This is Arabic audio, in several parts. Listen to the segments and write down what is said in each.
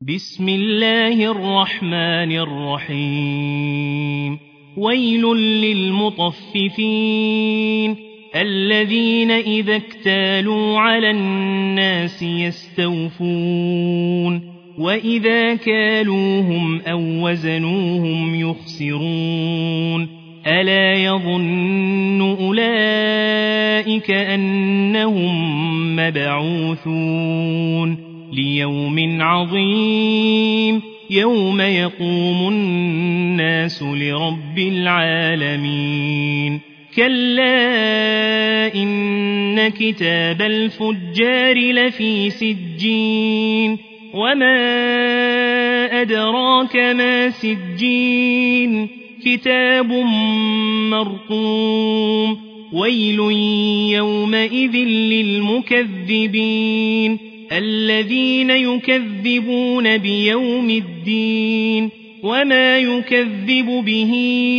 بسم الله الرحمن الرحيم. ويل للمطففين الذين إذا اكتالوا على الناس يستوفون وإذا كالوهم أو وزنوهم يخسرون ألا يظن أولئك أنهم مبعوثون ليوم عظيم يوم يقوم الناس لرب العالمين. كلا إن كتاب الفجار لفي سجين وما أدراك ما سجين كتاب مرقوم. ويل يومئذ للمكذبين الذين يكذبون بيوم الدين وما يكذب به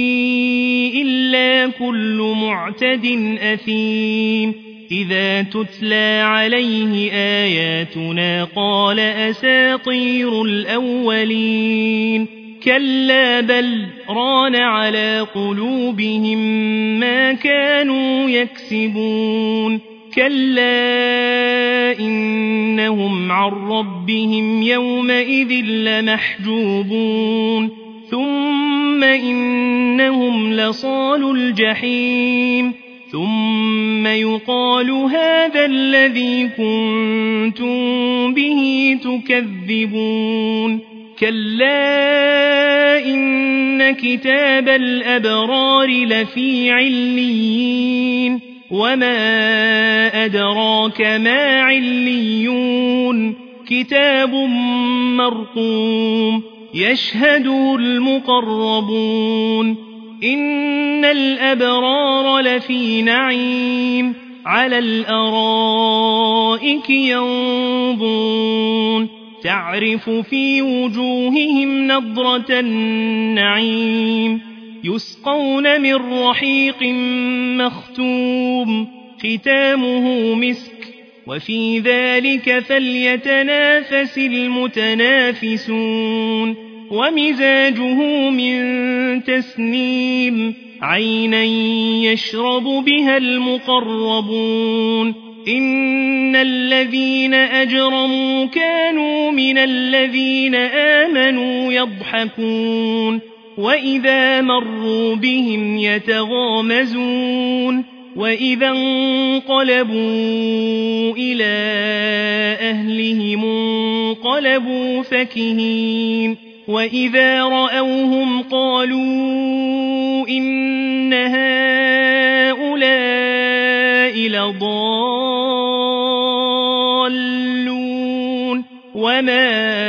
إلا كل معتد أثيم. إذا تتلى عليه آياتنا قال أساطير الأولين. كلا بل ران على قلوبهم ما كانوا يكسبون. كلا إنهم عن ربهم يومئذ لمحجوبون ثم إنهم لصالوا الجحيم ثم يقال هذا الذي كنتم به تكذبون. كلا إن كتاب الأبرار لفي عليين وما أدراك ما عليون كتاب مرقوم يشهده المقربون. إن الأبرار لفي نعيم على الأرائك ينظرون تعرف في وجوههم نضرة النعيم يسقون من رحيق مختوم ختامه مسك وفي ذلك فليتنافس المتنافسون. ومزاجه من تسنيم عينا يشرب بها المقربون. إن الذين أجرموا كانوا من الذين آمنوا يضحكون وإذا مروا بهم يتغامزون وإذا انقلبوا إلى أهلهم انقلبوا فكهين وإذا رأوهم قالوا إن هؤلاء لضالون وما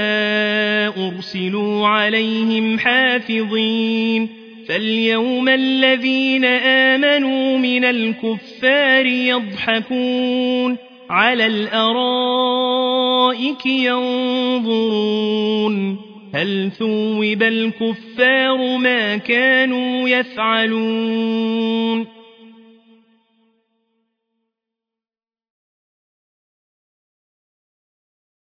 أرسلوا عليهم حافظين. فاليوم الذين آمنوا من الكفار يضحكون على الأرائك ينظرون هل ثوب الكفار ما كانوا يفعلون.